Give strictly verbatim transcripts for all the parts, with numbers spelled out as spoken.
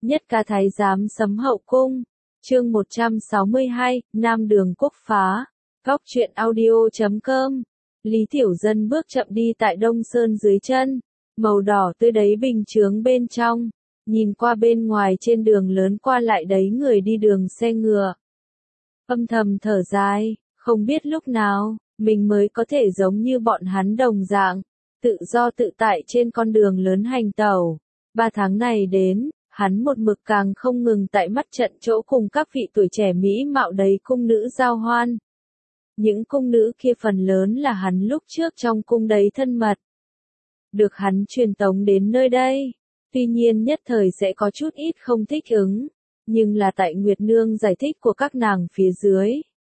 Nhất ca thái giám sấm hậu cung. Chương một trăm sáu mươi hai, Nam Đường Quốc phá. Góc truyện audio chấm com. Lý Tiểu Dân bước chậm đi tại Đông Sơn dưới chân, màu đỏ tươi đấy bình chướng bên trong, nhìn qua bên ngoài trên đường lớn qua lại đấy người đi đường xe ngựa. Âm thầm thở dài, không biết lúc nào, mình mới có thể giống như bọn hắn đồng dạng, tự do tự tại trên con đường lớn hành tẩu. Ba tháng này đến, hắn một mực càng không ngừng tại mắt trận chỗ cùng các vị tuổi trẻ mỹ mạo đấy cung nữ giao hoan. Những cung nữ kia phần lớn là hắn lúc trước trong cung đấy thân mật. Được hắn truyền tống đến nơi đây, tuy nhiên nhất thời sẽ có chút ít không thích ứng, nhưng là tại Nguyệt Nương giải thích của các nàng phía dưới.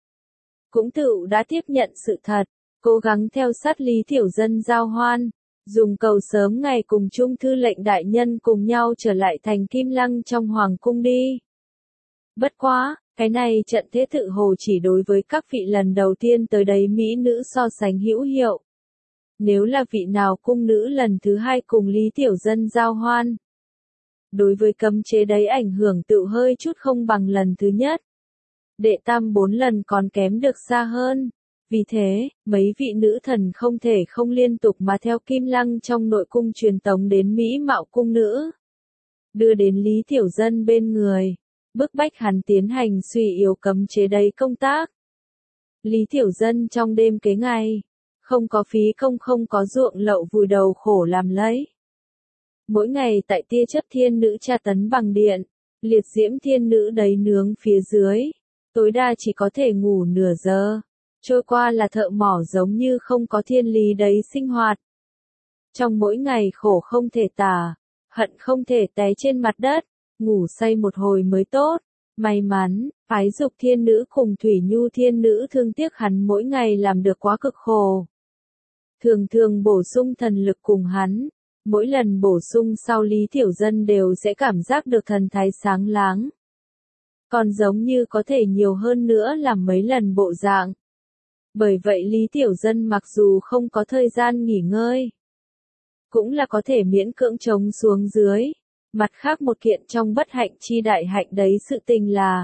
Cũng tự đã tiếp nhận sự thật, cố gắng theo sát Lý Tiểu Dân giao hoan, dùng cầu sớm ngày cùng Trung Thư lệnh đại nhân cùng nhau trở lại thành Kim Lăng trong Hoàng cung đi. Bất quá, cái này trận thế tự hồ chỉ đối với các vị lần đầu tiên tới đấy mỹ nữ so sánh hữu hiệu. Nếu là vị nào cung nữ lần thứ hai cùng Lý Tiểu Dân giao hoan, đối với cấm chế đấy ảnh hưởng tự hơi chút không bằng lần thứ nhất. Đệ tam bốn lần còn kém được xa hơn. Vì thế, mấy vị nữ thần không thể không liên tục mà theo Kim Lăng trong nội cung truyền tống đến mỹ mạo cung nữ. Đưa đến Lý Tiểu Dân bên người, bức bách hắn tiến hành suy yếu cấm chế đấy công tác. Lý Tiểu Dân trong đêm kế ngày, không có phí công không có ruộng lậu vùi đầu khổ làm lấy. Mỗi ngày tại tia chấp thiên nữ tra tấn bằng điện, liệt diễm thiên nữ đấy nướng phía dưới, tối đa chỉ có thể ngủ nửa giờ. Trôi qua là thợ mỏ giống như không có thiên lý đấy sinh hoạt. Trong mỗi ngày khổ không thể tả, hận không thể té trên mặt đất, ngủ say một hồi mới tốt. May mắn, phái dục thiên nữ cùng thủy nhu thiên nữ thương tiếc hắn mỗi ngày làm được quá cực khổ. Thường thường bổ sung thần lực cùng hắn, mỗi lần bổ sung sau Lý Tiểu Dân đều sẽ cảm giác được thần thái sáng láng. Còn giống như có thể nhiều hơn nữa làm mấy lần bộ dạng. Bởi vậy Lý Tiểu Dân mặc dù không có thời gian nghỉ ngơi, cũng là có thể miễn cưỡng chống xuống dưới. Mặt khác một kiện trong bất hạnh chi đại hạnh đấy sự tình là,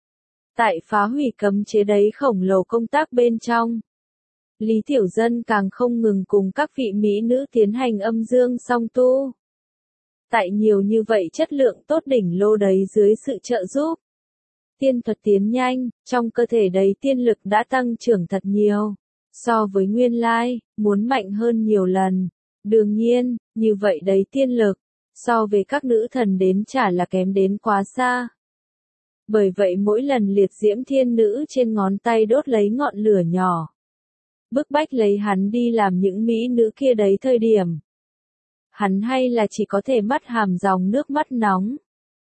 tại phá hủy cấm chế đấy khổng lồ công tác bên trong, Lý Tiểu Dân càng không ngừng cùng các vị mỹ nữ tiến hành âm dương song tu. Tại nhiều như vậy chất lượng tốt đỉnh lô đấy dưới sự trợ giúp, tiên thuật tiến nhanh, trong cơ thể đấy tiên lực đã tăng trưởng thật nhiều. So với nguyên lai, muốn mạnh hơn nhiều lần. Đương nhiên, như vậy đấy tiên lực, so về các nữ thần đến chả là kém đến quá xa. Bởi vậy mỗi lần liệt diễm thiên nữ trên ngón tay đốt lấy ngọn lửa nhỏ, bức bách lấy hắn đi làm những mỹ nữ kia đấy thời điểm, hắn hay là chỉ có thể mắt hàm dòng nước mắt nóng,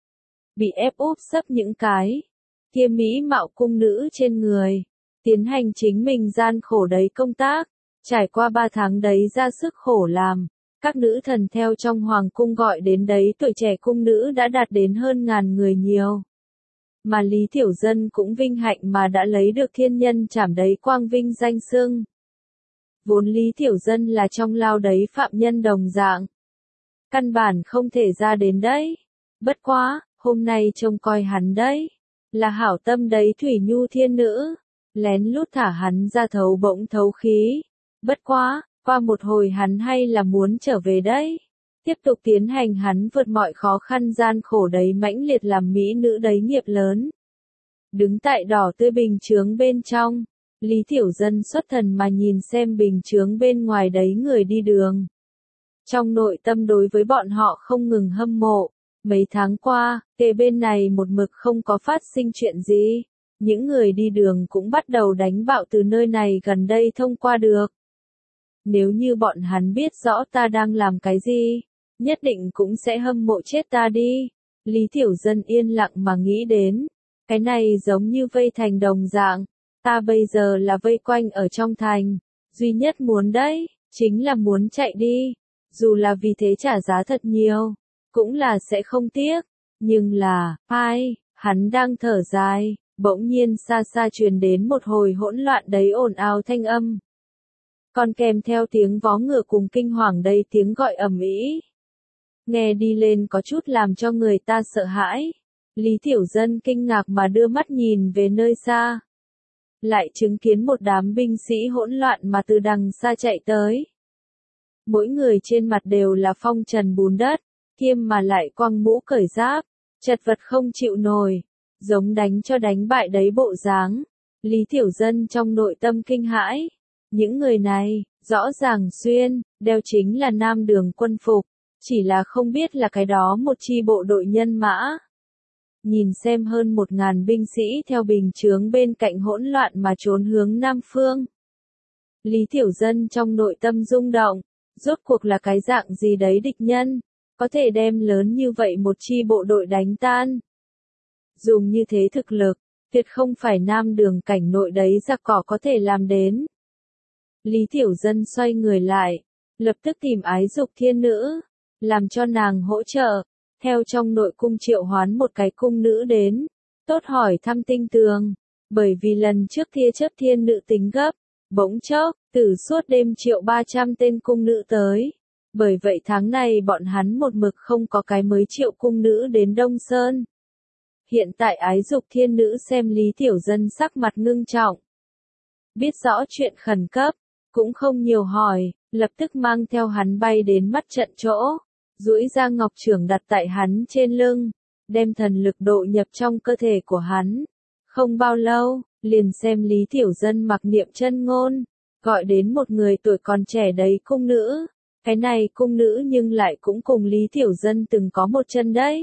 bị ép úp sấp những cái kia mỹ mạo cung nữ trên người, tiến hành chính mình gian khổ đấy công tác, trải qua ba tháng đấy ra sức khổ làm, các nữ thần theo trong hoàng cung gọi đến đấy tuổi trẻ cung nữ đã đạt đến hơn ngàn người nhiều. Mà Lý Tiểu Dân cũng vinh hạnh mà đã lấy được thiên nhân trảm đấy quang vinh danh xưng. Vốn Lý Tiểu Dân là trong lao đấy phạm nhân đồng dạng, căn bản không thể ra đến đấy. Bất quá, hôm nay trông coi hắn đấy, là hảo tâm đấy thủy nhu thiên nữ, lén lút thả hắn ra thấu bỗng thấu khí. Bất quá, qua một hồi hắn hay là muốn trở về đấy, tiếp tục tiến hành hắn vượt mọi khó khăn gian khổ đấy mãnh liệt làm mỹ nữ đấy nghiệp lớn. Đứng tại đỏ tươi bình chướng bên trong, Lý Tiểu Dân xuất thần mà nhìn xem bình chướng bên ngoài đấy người đi đường. Trong nội tâm đối với bọn họ không ngừng hâm mộ. Mấy tháng qua, kề bên này một mực không có phát sinh chuyện gì. Những người đi đường cũng bắt đầu đánh bạo từ nơi này gần đây thông qua được. Nếu như bọn hắn biết rõ ta đang làm cái gì, nhất định cũng sẽ hâm mộ chết ta đi. Lý Tiểu Dân yên lặng mà nghĩ đến. Cái này giống như vây thành đồng dạng. Ta bây giờ là vây quanh ở trong thành. Duy nhất muốn đấy, chính là muốn chạy đi. Dù là vì thế trả giá thật nhiều, cũng là sẽ không tiếc. Nhưng là, ai, hắn đang thở dài, bỗng nhiên xa xa truyền đến một hồi hỗn loạn đấy ồn ào thanh âm. Còn kèm theo tiếng vó ngựa cùng kinh hoàng đây tiếng gọi ầm ĩ. nghe đi lên có chút làm cho người ta sợ hãi. Lý Tiểu Dân kinh ngạc mà đưa mắt nhìn về nơi xa. Lại chứng kiến một đám binh sĩ hỗn loạn mà từ đằng xa chạy tới. Mỗi người trên mặt đều là phong trần bùn đất, kiêm mà lại quăng mũ cởi giáp, chật vật không chịu nổi, giống đánh cho đánh bại đấy bộ dáng. Lý Tiểu Dân trong nội tâm kinh hãi. Những người này, rõ ràng xuyên, đeo chính là Nam Đường quân phục, chỉ là không biết là cái đó một chi bộ đội nhân mã. Nhìn xem hơn một ngàn binh sĩ theo bình chướng bên cạnh hỗn loạn mà trốn hướng Nam Phương. Lý Tiểu Dân trong nội tâm rung động, rốt cuộc là cái dạng gì đấy địch nhân, có thể đem lớn như vậy một chi bộ đội đánh tan. Dùng như thế thực lực, tuyệt không phải Nam Đường cảnh nội đấy giặc cỏ có thể làm đến. Lý Tiểu Dân xoay người lại, lập tức tìm Ái Dục Thiên Nữ, làm cho nàng hỗ trợ, theo trong nội cung triệu hoán một cái cung nữ đến, tốt hỏi thăm tinh tường, bởi vì lần trước Tia Chấp Thiên Nữ tính gấp, bỗng chốc, từ suốt đêm triệu ba trăm tên cung nữ tới, bởi vậy tháng này bọn hắn một mực không có cái mới triệu cung nữ đến Đông Sơn. Hiện tại Ái Dục Thiên Nữ xem Lý Tiểu Dân sắc mặt ngưng trọng, biết rõ chuyện khẩn cấp, cũng không nhiều hỏi, lập tức mang theo hắn bay đến mắt trận chỗ, duỗi ra ngọc chưởng đặt tại hắn trên lưng, đem thần lực độ nhập trong cơ thể của hắn. Không bao lâu, liền xem Lý Tiểu Dân mặc niệm chân ngôn, gọi đến một người tuổi còn trẻ đấy cung nữ. Cái này cung nữ nhưng lại cũng cùng Lý Tiểu Dân từng có một chân đấy.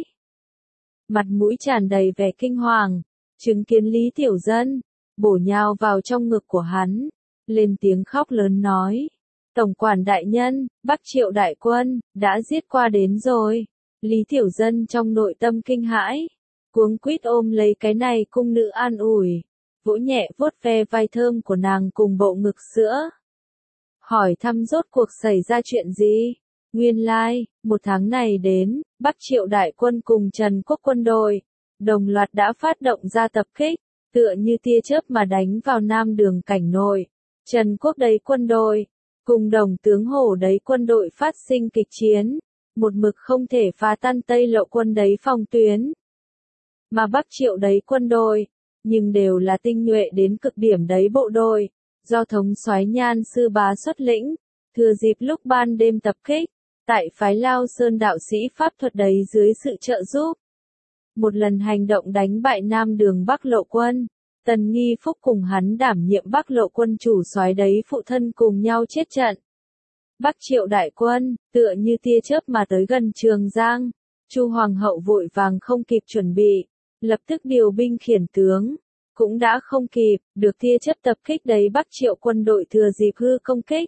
Mặt mũi tràn đầy vẻ kinh hoàng, chứng kiến Lý Tiểu Dân, bổ nhào vào trong ngực của hắn, lên tiếng khóc lớn nói. Tổng quản đại nhân, Bắc Triệu đại quân, đã giết qua đến rồi. Lý Tiểu Dân trong nội tâm kinh hãi, cuống quýt ôm lấy cái này cung nữ an ủi, vỗ nhẹ vuốt ve vai thơm của nàng cùng bộ ngực sữa. Hỏi thăm rốt cuộc xảy ra chuyện gì? Nguyên lai, like, một tháng này đến, Bắc Triệu đại quân cùng Trần Quốc quân đội, đồng loạt đã phát động ra tập kích, tựa như tia chớp mà đánh vào Nam Đường cảnh nội. Trần Quốc đấy quân đội, cùng Đồng tướng Hổ đấy quân đội phát sinh kịch chiến, một mực không thể phá tan Tây Lộ quân đấy phòng tuyến. Mà Bắc Triệu đấy quân đội, nhưng đều là tinh nhuệ đến cực điểm đấy bộ đội, do thống soái Nhan Sư Bá xuất lĩnh, thừa dịp lúc ban đêm tập kích, tại phái Lao Sơn đạo sĩ pháp thuật đấy dưới sự trợ giúp. Một lần hành động đánh bại Nam Đường Bắc Lộ quân, Tần Nghi Phúc cùng hắn đảm nhiệm Bắc Lộ quân chủ soái đấy phụ thân cùng nhau chết trận. Bắc Triệu đại quân, tựa như tia chớp mà tới gần Trường Giang, Chu Hoàng hậu vội vàng không kịp chuẩn bị, lập tức điều binh khiển tướng, cũng đã không kịp, được tia chớp tập kích đấy Bắc Triệu quân đội thừa dịp hư công kích.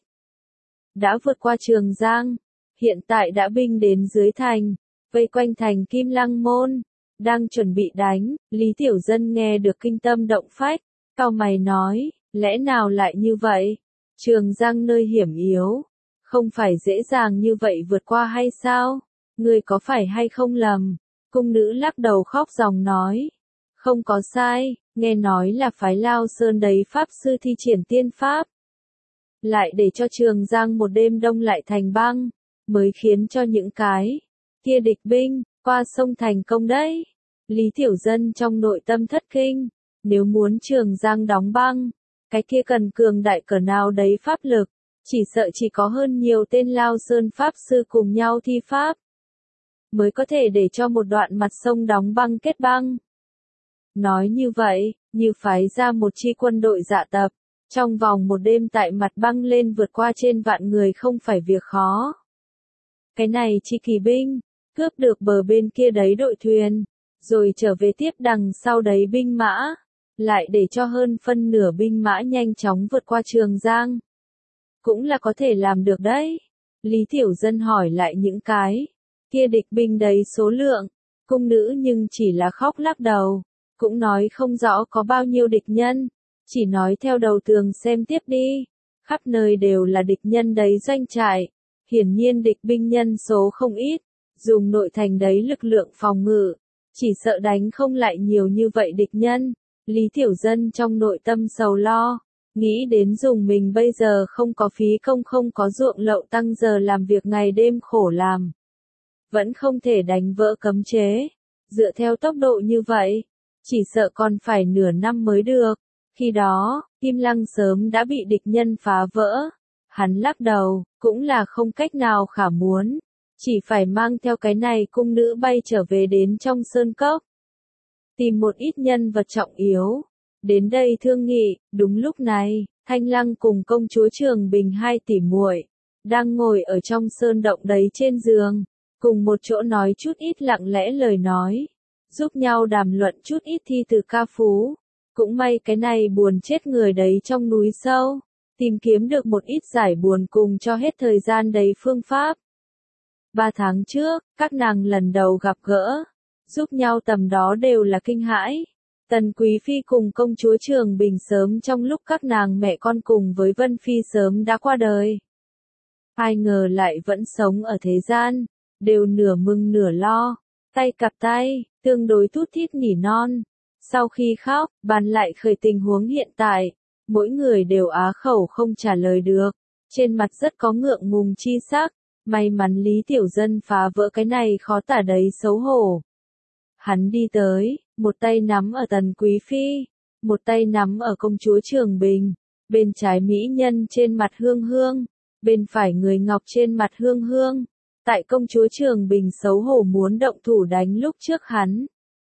Đã vượt qua Trường Giang, hiện tại đã binh đến dưới thành, vây quanh thành Kim Lăng Môn, đang chuẩn bị đánh. Lý Tiểu Dân nghe được kinh tâm động phách, cau mày nói, lẽ nào lại như vậy? Trường Giang nơi hiểm yếu, không phải dễ dàng như vậy vượt qua hay sao? Ngươi có phải hay không lầm? Cung nữ lắc đầu khóc ròng nói, không có sai, nghe nói là phái Lao Sơn đấy pháp sư thi triển tiên pháp, lại để cho Trường Giang một đêm đông lại thành băng, mới khiến cho những cái kia địch binh qua sông thành công đấy. Lý Tiểu Dân trong nội tâm thất kinh, nếu muốn Trường Giang đóng băng, cái kia cần cường đại cỡ nào đấy pháp lực, chỉ sợ chỉ có hơn nhiều tên Lao Sơn pháp sư cùng nhau thi pháp, mới có thể để cho một đoạn mặt sông đóng băng kết băng. Nói như vậy, như phái ra một chi quân đội dạ tập, trong vòng một đêm tại mặt băng lên vượt qua trên vạn người không phải việc khó. Cái này chi kỳ binh, cướp được bờ bên kia đấy đội thuyền, rồi trở về tiếp đằng sau đấy binh mã, lại để cho hơn phân nửa binh mã nhanh chóng vượt qua Trường Giang. Cũng là có thể làm được đấy. Lý Tiểu Dân hỏi lại những cái kia địch binh đấy số lượng, cung nữ nhưng chỉ là khóc lắc đầu, cũng nói không rõ có bao nhiêu địch nhân, chỉ nói theo đầu tường xem tiếp đi, khắp nơi đều là địch nhân đấy doanh trại, hiển nhiên địch binh nhân số không ít, dùng nội thành đấy lực lượng phòng ngự, chỉ sợ đánh không lại nhiều như vậy địch nhân. Lý Tiểu Dân trong nội tâm sầu lo, nghĩ đến dùng mình bây giờ không có phí công không có ruộng lậu tăng giờ làm việc ngày đêm khổ làm. vẫn không thể đánh vỡ cấm chế. Dựa theo tốc độ như vậy, chỉ sợ còn phải nửa năm mới được. Khi đó, Kim Lăng sớm đã bị địch nhân phá vỡ. Hắn lắc đầu, cũng là không cách nào khả muốn. Chỉ phải mang theo cái này cung nữ bay trở về đến trong sơn cốc. Tìm một ít nhân vật trọng yếu. Đến đây thương nghị, đúng lúc này, Thanh Lăng cùng công chúa Trường Bình hai tỷ muội đang ngồi ở trong sơn động đấy trên giường, cùng một chỗ nói chút ít lặng lẽ lời nói, giúp nhau đàm luận chút ít thi từ ca phú. Cũng may cái này buồn chết người đấy trong núi sâu, tìm kiếm được một ít giải buồn cùng cho hết thời gian đấy phương pháp. Ba tháng trước, các nàng lần đầu gặp gỡ, giúp nhau tầm đó đều là kinh hãi. Tần Quý Phi cùng công chúa Trường Bình sớm trong lúc các nàng mẹ con cùng với Vân Phi sớm đã qua đời. Ai ngờ lại vẫn sống ở thế gian, đều nửa mừng nửa lo, tay cặp tay, tương đối thút thít nỉ non. Sau khi khóc, bàn lại khởi tình huống hiện tại, mỗi người đều á khẩu không trả lời được, trên mặt rất có ngượng ngùng chi sắc. May mắn Lý Tiểu Dân phá vỡ cái này khó tả đấy xấu hổ. Hắn đi tới, một tay nắm ở Tần Quý Phi, một tay nắm ở công chúa Trường Bình, bên trái mỹ nhân trên mặt Hương Hương, bên phải người ngọc trên mặt Hương Hương. Tại công chúa Trường Bình xấu hổ muốn động thủ đánh lúc trước hắn,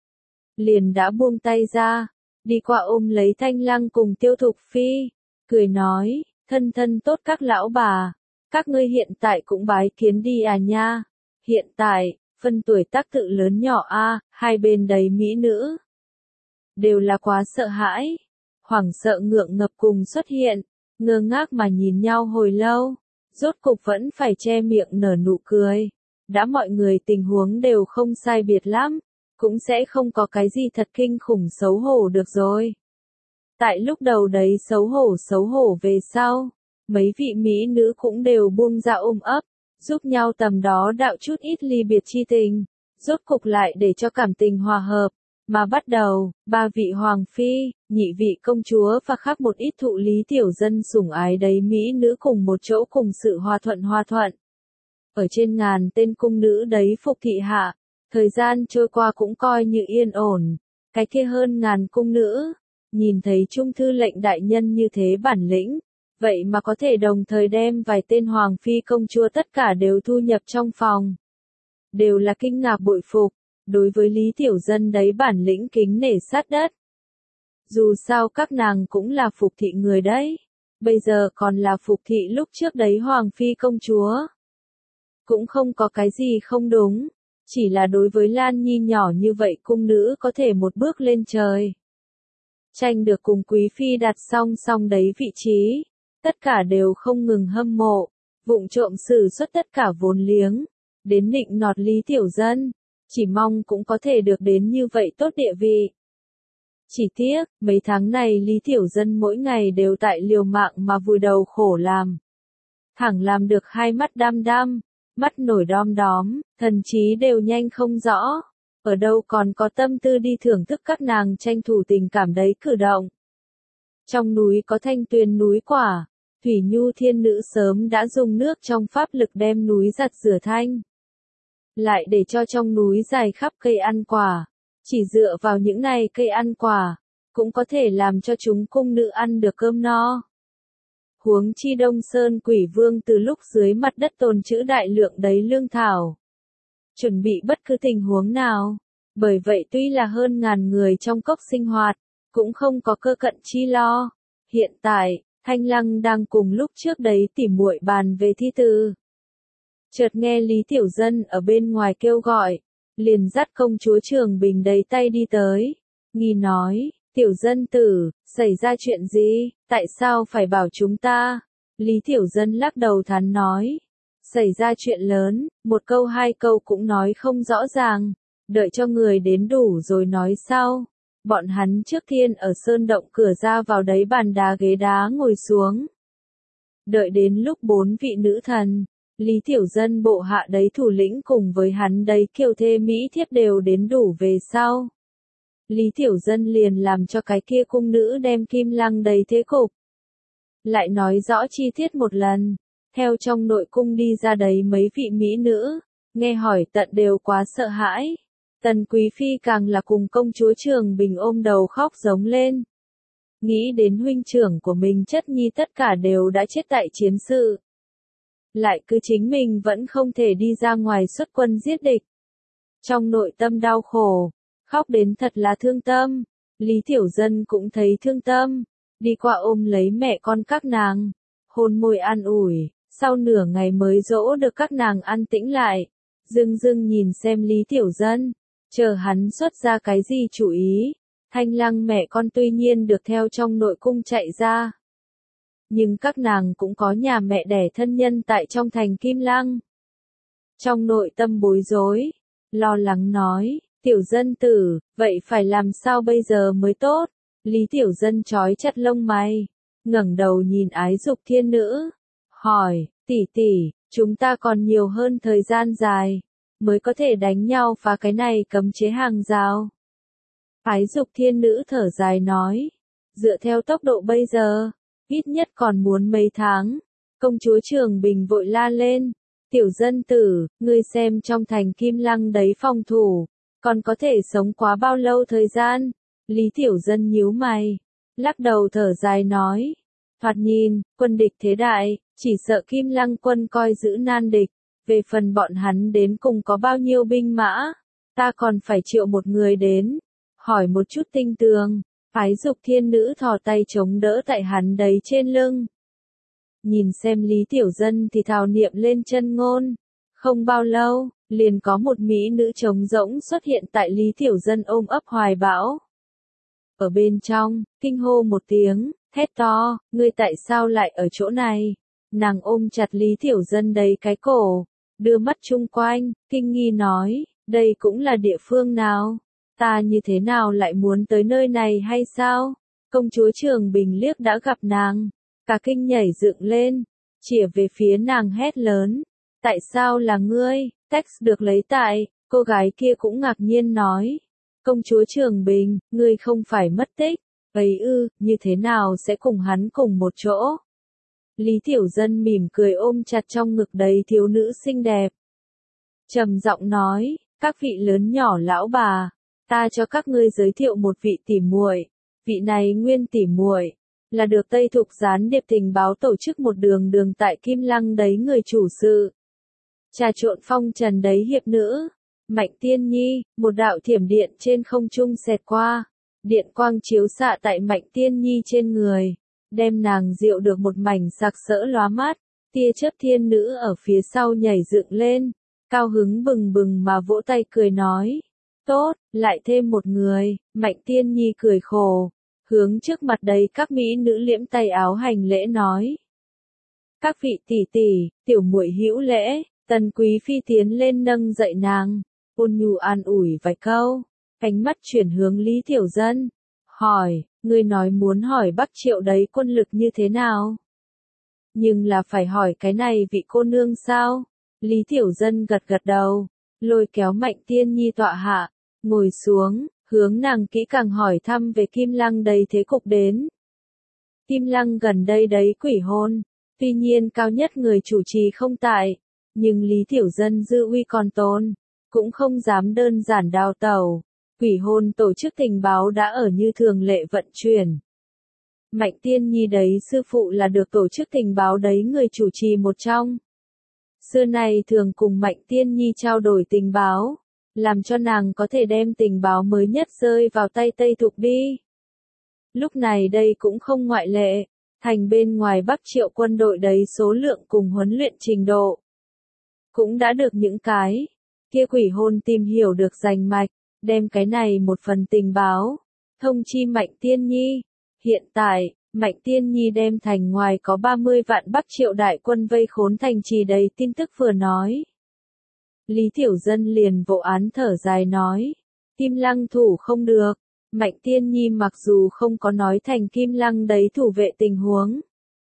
liền đã buông tay ra, đi qua ôm lấy Thanh Lăng cùng Tiêu Thục Phi, cười nói, thân thân tốt các lão bà, các ngươi hiện tại cũng bái kiến đi à nha. Hiện tại, phân tuổi tác tự lớn nhỏ a, hai bên đầy mỹ nữ đều là quá sợ hãi, hoảng sợ ngượng ngập cùng xuất hiện, ngơ ngác mà nhìn nhau hồi lâu, rốt cục vẫn phải che miệng nở nụ cười. Đã mọi người tình huống đều không sai biệt lắm, cũng sẽ không có cái gì thật kinh khủng xấu hổ được rồi. Tại lúc đầu đấy xấu hổ xấu hổ về sau, mấy vị mỹ nữ cũng đều buông ra ôm ấp, giúp nhau tầm đó đạo chút ít ly biệt chi tình, rốt cục lại để cho cảm tình hòa hợp, mà bắt đầu, ba vị hoàng phi, nhị vị công chúa và khác một ít thụ Lý Tiểu Dân sủng ái đấy mỹ nữ cùng một chỗ cùng sự hòa thuận hòa thuận. Ở trên ngàn tên cung nữ đấy phục thị hạ, thời gian trôi qua cũng coi như yên ổn, cái kia hơn ngàn cung nữ, nhìn thấy trung thư lệnh đại nhân như thế bản lĩnh, vậy mà có thể đồng thời đem vài tên hoàng phi công chúa tất cả đều thu nhập trong phòng. Đều là kinh ngạc bội phục, đối với Lý Tiểu Dân đấy bản lĩnh kính nể sát đất. Dù sao các nàng cũng là phục thị người đấy, bây giờ còn là phục thị lúc trước đấy hoàng phi công chúa. Cũng không có cái gì không đúng, chỉ là đối với Lan Nhi nhỏ như vậy cung nữ có thể một bước lên trời. Tranh được cùng quý phi đặt song song đấy vị trí, tất cả đều không ngừng hâm mộ, vụng trộm sử xuất tất cả vốn liếng, đến nịnh nọt Lý Tiểu Dân, chỉ mong cũng có thể được đến như vậy tốt địa vị. Chỉ tiếc, mấy tháng này Lý Tiểu Dân mỗi ngày đều tại liều mạng mà vùi đầu khổ làm. Thẳng làm được hai mắt đăm đăm, mắt nổi đom đóm, thần trí đều nhanh không rõ, ở đâu còn có tâm tư đi thưởng thức các nàng tranh thủ tình cảm đấy cử động. Trong núi có thanh tuyền núi quả, Thủy Nhu thiên nữ sớm đã dùng nước trong pháp lực đem núi giặt rửa thanh. Lại để cho trong núi dài khắp cây ăn quả, chỉ dựa vào những này cây ăn quả, cũng có thể làm cho chúng cung nữ ăn được cơm no. Huống chi Đông Sơn Quỷ Vương từ lúc dưới mặt đất tồn trữ đại lượng đấy lương thảo, chuẩn bị bất cứ tình huống nào, bởi vậy tuy là hơn ngàn người trong cốc sinh hoạt, cũng không có cơ cận chi lo. Hiện tại, Thanh Lăng đang cùng lúc trước đấy tỉ muội bàn về thi từ. Chợt nghe Lý Tiểu Dân ở bên ngoài kêu gọi, liền dắt công chúa Trường Bình đầy tay đi tới, nghi nói, Tiểu Dân tử, xảy ra chuyện gì, tại sao phải bảo chúng ta? Lý Tiểu Dân lắc đầu thán nói, xảy ra chuyện lớn, một câu hai câu cũng nói không rõ ràng, đợi cho người đến đủ rồi nói sau. Bọn hắn trước tiên ở sơn động cửa ra vào đấy bàn đá ghế đá ngồi xuống. Đợi đến lúc bốn vị nữ thần, Lý Tiểu Dân bộ hạ đấy thủ lĩnh cùng với hắn đấy kiều thê mỹ thiếp đều đến đủ về sau. Lý Tiểu Dân liền làm cho cái kia cung nữ đem kim lăng đấy thế cục. Lại nói rõ chi tiết một lần, theo trong nội cung đi ra đấy mấy vị mỹ nữ, nghe hỏi tận đều quá sợ hãi. Tần Quý Phi càng là cùng công chúa Trường Bình ôm đầu khóc giống lên. Nghĩ đến huynh trưởng của mình chất nhi tất cả đều đã chết tại chiến sự. Lại cứ chính mình vẫn không thể đi ra ngoài xuất quân giết địch. Trong nội tâm đau khổ, khóc đến thật là thương tâm. Lý Tiểu Dân cũng thấy thương tâm, đi qua ôm lấy mẹ con các nàng, hôn môi an ủi, sau nửa ngày mới dỗ được các nàng an tĩnh lại. Dưng dưng nhìn xem Lý Tiểu Dân, chờ hắn xuất ra cái gì chủ ý. Thanh Lăng mẹ con tuy nhiên được theo trong nội cung chạy ra, nhưng các nàng cũng có nhà mẹ đẻ thân nhân tại trong thành Kim Lăng. Trong nội tâm bối rối, lo lắng nói, Tiểu Dân tử, vậy phải làm sao bây giờ mới tốt? Lý Tiểu Dân trói chặt lông mày, ngẩng đầu nhìn Ái Dục Thiên Nữ, hỏi, tỷ tỷ, chúng ta còn nhiều hơn thời gian dài, mới có thể đánh nhau phá cái này cấm chế hàng rào. Ái Dục Thiên Nữ thở dài nói, dựa theo tốc độ bây giờ, ít nhất còn muốn mấy tháng. Công chúa Trường Bình vội la lên, Tiểu Dân tử, ngươi xem trong thành Kim Lăng đấy phòng thủ, còn có thể sống quá bao lâu thời gian? Lý Tiểu Dân nhíu mày, lắc đầu thở dài nói, thoạt nhìn, quân địch thế đại, chỉ sợ Kim Lăng quân coi giữ nan địch, về phần bọn hắn đến cùng có bao nhiêu binh mã, ta còn phải triệu một người đến, hỏi một chút tinh tường. Ái Dục Thiên Nữ thò tay chống đỡ tại hắn đấy trên lưng. Nhìn xem Lý Tiểu Dân thì thào niệm lên chân ngôn. Không bao lâu, liền có một mỹ nữ trống rỗng xuất hiện tại Lý Tiểu Dân ôm ấp hoài bão. Ở bên trong, kinh hô một tiếng, thét to, ngươi tại sao lại ở chỗ này? Nàng ôm chặt Lý Tiểu Dân đấy cái cổ, đưa mắt chung quanh, kinh nghi nói, đây cũng là địa phương nào? Ta như thế nào lại muốn tới nơi này hay sao? Công chúa Trường Bình liếc đã gặp nàng, cả kinh nhảy dựng lên, chĩa về phía nàng hét lớn. Tại sao là ngươi? Text được lấy tại, cô gái kia cũng ngạc nhiên nói. Công chúa Trường Bình, ngươi không phải mất tích, ấy ư, như thế nào sẽ cùng hắn cùng một chỗ? Lý Tiểu Dân mỉm cười ôm chặt trong ngực đầy thiếu nữ xinh đẹp. Trầm giọng nói, các vị lớn nhỏ lão bà, ta cho các ngươi giới thiệu một vị tỉ muội. Vị này Nguyên tỉ muội là được Tây Thục gián điệp tình báo tổ chức một đường đường tại Kim Lăng đấy người chủ sự. Trà trộn phong trần đấy hiệp nữ, Mạnh Tiên Nhi, một đạo thiểm điện trên không trung xẹt qua, điện quang chiếu xạ tại Mạnh Tiên Nhi trên người, đem nàng dịu được một mảnh sặc sỡ lóa mắt. Tia chớp thiên nữ ở phía sau nhảy dựng lên, cao hứng bừng bừng mà vỗ tay cười nói. Tốt, lại thêm một người. Mạnh Tiên Nhi cười khổ, hướng trước mặt đầy các mỹ nữ liễm tay áo hành lễ nói. Các vị tỷ tỷ, tiểu muội hữu lễ. Tần Quý Phi tiến lên nâng dậy nàng, ôn nhu an ủi vài câu, ánh mắt chuyển hướng Lý Tiểu Dân, hỏi, ngươi nói muốn hỏi Bắc Triệu đấy quân lực như thế nào? Nhưng là phải hỏi cái này vị cô nương sao? Lý Tiểu Dân gật gật đầu, lôi kéo Mạnh Tiên Nhi tọa hạ, ngồi xuống, hướng nàng kỹ càng hỏi thăm về Kim Lăng đầy thế cục đến. Kim Lăng gần đây đấy quỷ hôn, tuy nhiên cao nhất người chủ trì không tại, nhưng Lý Tiểu Dân dư uy còn tồn, cũng không dám đơn giản đào tẩu. Quỷ hôn tổ chức tình báo đã ở như thường lệ vận chuyển. Mạnh Tiên Nhi đấy sư phụ là được tổ chức tình báo đấy người chủ trì một trong. Xưa này thường cùng Mạnh Tiên Nhi trao đổi tình báo, làm cho nàng có thể đem tình báo mới nhất rơi vào tay Tây Thục đi. Lúc này đây cũng không ngoại lệ, thành bên ngoài Bắc Triệu quân đội đấy số lượng cùng huấn luyện trình độ. Cũng đã được những cái kia quỷ hôn tìm hiểu được rành mạch, đem cái này một phần tình báo, thông chi Mạnh Tiên Nhi. Hiện tại, Mạnh Tiên Nhi đem thành ngoài có ba mươi vạn Bắc Triệu đại quân vây khốn thành trì đầy tin tức vừa nói. Lý Tiểu Dân liền vỗ án thở dài nói, Kim Lăng thủ không được. Mạnh Tiên Nhi mặc dù không có nói thành Kim Lăng đấy thủ vệ tình huống.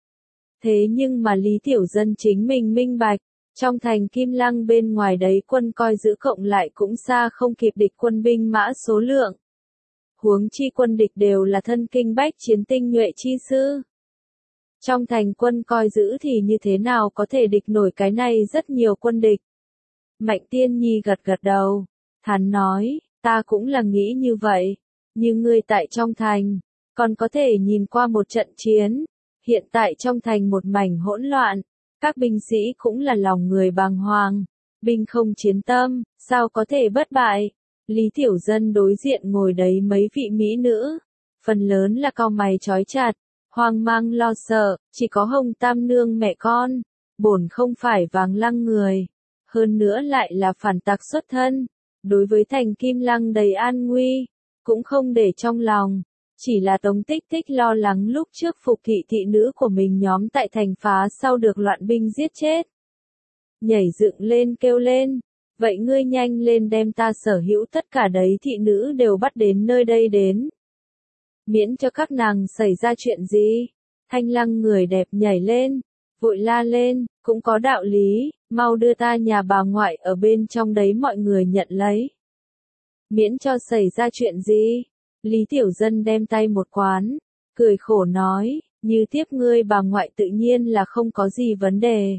Thế nhưng mà Lý Tiểu Dân chính mình minh bạch, trong thành Kim Lăng bên ngoài đấy quân coi giữ cộng lại cũng xa không kịp địch quân binh mã số lượng. Huống chi quân địch đều là thân kinh bách chiến tinh nhuệ chi sư. Trong thành quân coi giữ thì như thế nào có thể địch nổi cái này rất nhiều quân địch. Mạnh Tiên Nhi gật gật đầu, thản nói, ta cũng là nghĩ như vậy, nhưng ngươi tại trong thành, còn có thể nhìn qua một trận chiến, hiện tại trong thành một mảnh hỗn loạn, các binh sĩ cũng là lòng người bàng hoàng, binh không chiến tâm, sao có thể bất bại. Lý Tiểu Dân đối diện ngồi đấy mấy vị mỹ nữ, phần lớn là cau mày chói chặt, hoang mang lo sợ, chỉ có Hồng Tam Nương mẹ con, bổn không phải Vàng Lăng người, hơn nữa lại là phản tặc xuất thân, đối với thành Kim Lăng đầy an nguy, cũng không để trong lòng, chỉ là Tống Tích Tích lo lắng lúc trước phục thị thị nữ của mình nhóm tại thành phá sau được loạn binh giết chết. Nhảy dựng lên kêu lên, vậy ngươi nhanh lên đem ta sở hữu tất cả đấy thị nữ đều bắt đến nơi đây đến. Miễn cho các nàng xảy ra chuyện gì. Thanh Lăng người đẹp nhảy lên, vội la lên, cũng có đạo lý, mau đưa ta nhà bà ngoại ở bên trong đấy mọi người nhận lấy. Miễn cho xảy ra chuyện gì. Lý Tiểu Dân đem tay một quán, cười khổ nói, như tiếp ngươi bà ngoại tự nhiên là không có gì vấn đề.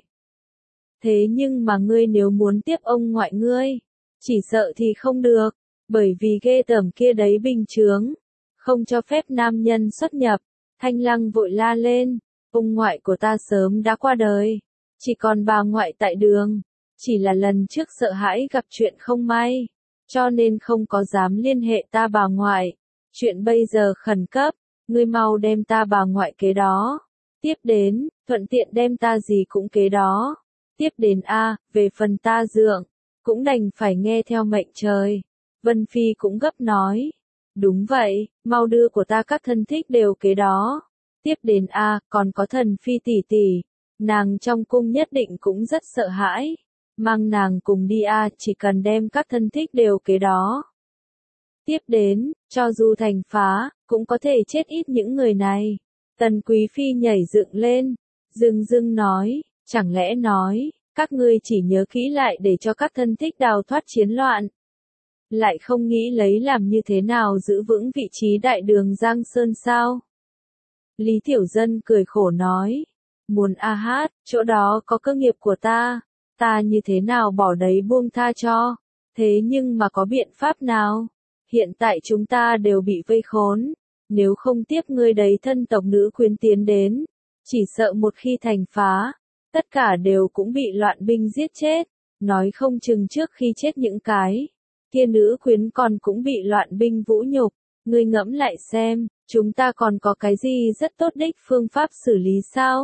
Thế nhưng mà ngươi nếu muốn tiếp ông ngoại ngươi, chỉ sợ thì không được, bởi vì ghê tởm kia đấy bình chướng, không cho phép nam nhân xuất nhập. Thanh Lăng vội la lên, ông ngoại của ta sớm đã qua đời, chỉ còn bà ngoại tại đường, chỉ là lần trước sợ hãi gặp chuyện không may, cho nên không có dám liên hệ ta bà ngoại. Chuyện bây giờ khẩn cấp, ngươi mau đem ta bà ngoại kế đó. Tiếp đến, thuận tiện đem ta gì cũng kế đó. Tiếp đến A, về phần ta dượng, cũng đành phải nghe theo mệnh trời. Vân Phi cũng gấp nói. Đúng vậy, mau đưa của ta các thân thích đều kế đó. Tiếp đến A, còn có thần Phi tỷ tỷ. Nàng trong cung nhất định cũng rất sợ hãi. Mang nàng cùng đi A, chỉ cần đem các thân thích đều kế đó. Tiếp đến, cho dù thành phá, cũng có thể chết ít những người này. Tần Quý Phi nhảy dựng lên, dưng dưng nói, chẳng lẽ nói, các ngươi chỉ nhớ kỹ lại để cho các thân thích đào thoát chiến loạn. Lại không nghĩ lấy làm như thế nào giữ vững vị trí đại đường Giang Sơn sao? Lý Tiểu Dân cười khổ nói, muốn a hát, chỗ đó có cơ nghiệp của ta, ta như thế nào bỏ đấy buông tha cho, thế nhưng mà có biện pháp nào? Hiện tại chúng ta đều bị vây khốn, nếu không tiếp ngươi đấy thân tộc nữ quyến tiến đến, chỉ sợ một khi thành phá, tất cả đều cũng bị loạn binh giết chết, nói không chừng trước khi chết những cái, kia nữ quyến còn cũng bị loạn binh vũ nhục, ngươi ngẫm lại xem, chúng ta còn có cái gì rất tốt đích phương pháp xử lý sao?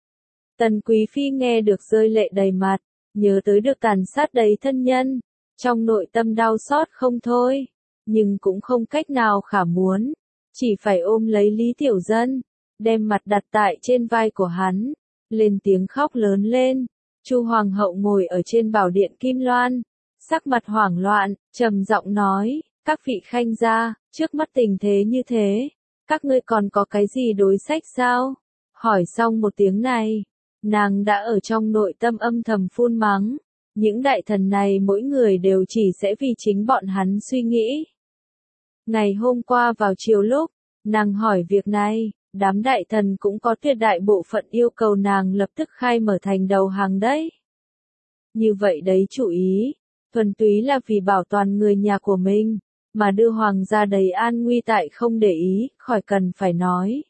Tần Quý Phi nghe được rơi lệ đầy mặt, nhớ tới được tàn sát đầy thân nhân, trong nội tâm đau xót không thôi. Nhưng cũng không cách nào khả muốn, chỉ phải ôm lấy Lý Tiểu Dân, đem mặt đặt tại trên vai của hắn, lên tiếng khóc lớn lên. Chu Hoàng hậu ngồi ở trên bảo điện Kim Loan, sắc mặt hoảng loạn, trầm giọng nói, các vị khanh gia, trước mắt tình thế như thế, các ngươi còn có cái gì đối sách sao? Hỏi xong một tiếng này, nàng đã ở trong nội tâm âm thầm phun mắng, những đại thần này mỗi người đều chỉ sẽ vì chính bọn hắn suy nghĩ. Ngày hôm qua vào chiều lúc, nàng hỏi việc này, đám đại thần cũng có tuyệt đại bộ phận yêu cầu nàng lập tức khai mở thành đầu hàng đấy. Như vậy đấy chủ ý, thuần túy là vì bảo toàn người nhà của mình, mà đưa hoàng gia đầy an nguy tại không để ý, khỏi cần phải nói.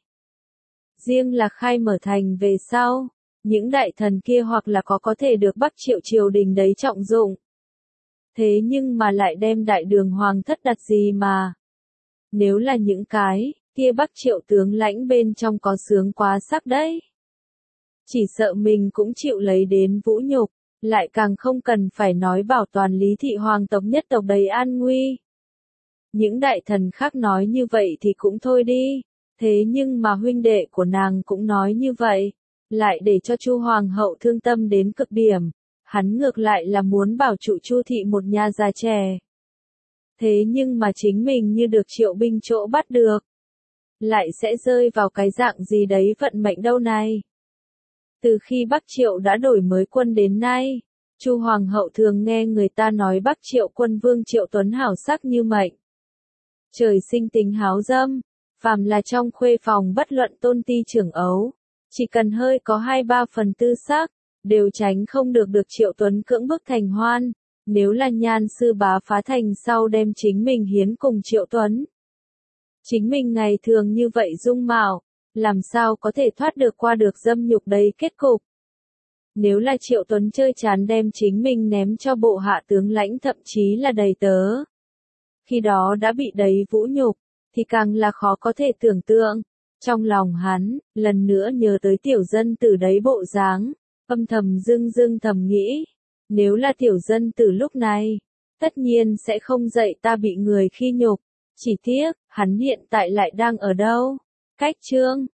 Riêng là khai mở thành về sau, những đại thần kia hoặc là có có thể được Bắc Triệu triều đình đấy trọng dụng. Thế nhưng mà lại đem đại đường hoàng thất đặt gì mà. Nếu là những cái, kia Bắc Triệu tướng lãnh bên trong có sướng quá sắc đấy. Chỉ sợ mình cũng chịu lấy đến vũ nhục, lại càng không cần phải nói bảo toàn Lý thị hoàng tộc nhất tộc đầy an nguy. Những đại thần khác nói như vậy thì cũng thôi đi, thế nhưng mà huynh đệ của nàng cũng nói như vậy, lại để cho Chu Hoàng hậu thương tâm đến cực điểm, hắn ngược lại là muốn bảo trụ Chu thị một nhà già trẻ. Thế nhưng mà chính mình như được Triệu binh chỗ bắt được, lại sẽ rơi vào cái dạng gì đấy vận mệnh đâu này. Từ khi Bắc Triệu đã đổi mới quân đến nay, Chu Hoàng hậu thường nghe người ta nói Bắc Triệu quân vương Triệu Tuấn hảo sắc như mệnh. Trời sinh tính háo dâm, phàm là trong khuê phòng bất luận tôn ti trưởng ấu, chỉ cần hơi có hai ba phần tư sắc, đều tránh không được được Triệu Tuấn cưỡng bức thành hoan, Nếu là Nhan sư bá phá thành sau đem chính mình hiến cùng Triệu Tuấn. Chính mình ngày thường như vậy dung mạo, làm sao có thể thoát được qua được dâm nhục đấy kết cục. Nếu là Triệu Tuấn chơi chán đem chính mình ném cho bộ hạ tướng lãnh thậm chí là đầy tớ. Khi đó đã bị đầy vũ nhục, thì càng là khó có thể tưởng tượng. Trong lòng hắn, lần nữa nhớ tới tiểu dân tử đấy bộ dáng, âm thầm dưng dưng thầm nghĩ. Nếu là tiểu dân tử lúc này, tất nhiên sẽ không dạy ta bị người khi nhục. Chỉ tiếc, hắn hiện tại lại đang ở đâu? Cách chương